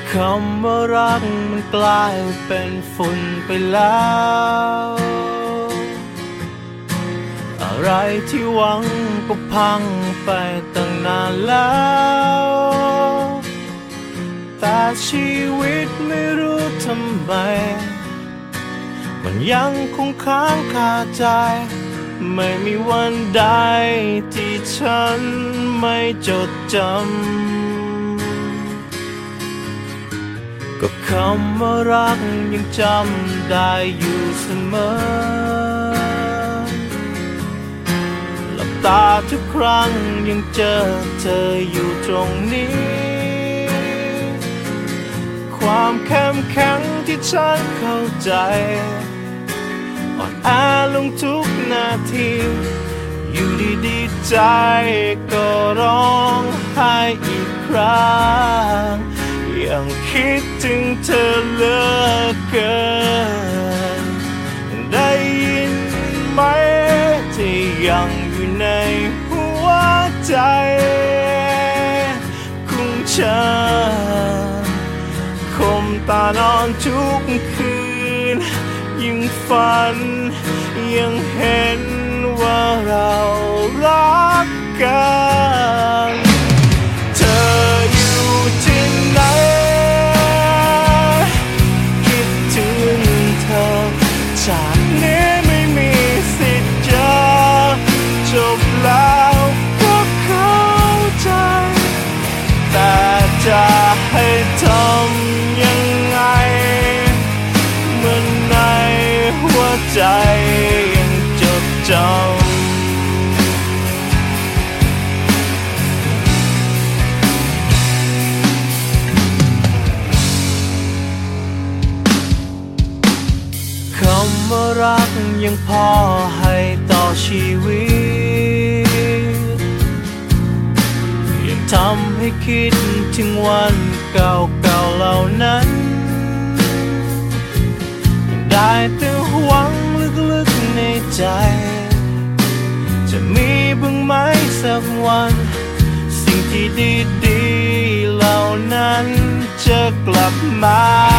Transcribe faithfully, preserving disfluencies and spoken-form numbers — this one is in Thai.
คำว่ารักมันกลายเป็นฝุ่นไปแล้วอะไรที่หวังก็พังไปตั้งนานแล้วแต่ชีวิตไม่รู้ทำไมมันยังคงค้างคาใจไม่มีวันใดที่ฉันไม่จดจำกับคำว่ารักยังจำได้อยู่เสมอหลับตาทุกครั้งยังเจอเธออยู่ตรงนี้ความเข้มแข็งที่ฉันเข้าใจอ่อนแอลงทุกนาทีอยู่ดีๆใจก็ร้องไห้อีกครั้งยังคิดถึงเธอเหลือเกินได้ยินไหมที่ยังอยู่ในหัวใจของฉันคมตานอนทุกคืนยิ่งฝันยังเห็นว่าเรารักกันเธออยู่ที่ไหนคิดถึงเธอจากนี้ไม่มีสิทธิ์จะจบแล้วก็เข้าใจแต่จะให้ทำยังไงเมื่อในหัวใจยังจดจำคำว่ารักยังพอให้ต่อชีวิตยังทำให้คิดถึงวันเก่าๆเหล่านั้นยังได้แต่หวังลึกๆในใจจะมีบ้างไหมสักวันสิ่งที่ดีๆเหล่านั้นจะกลับมา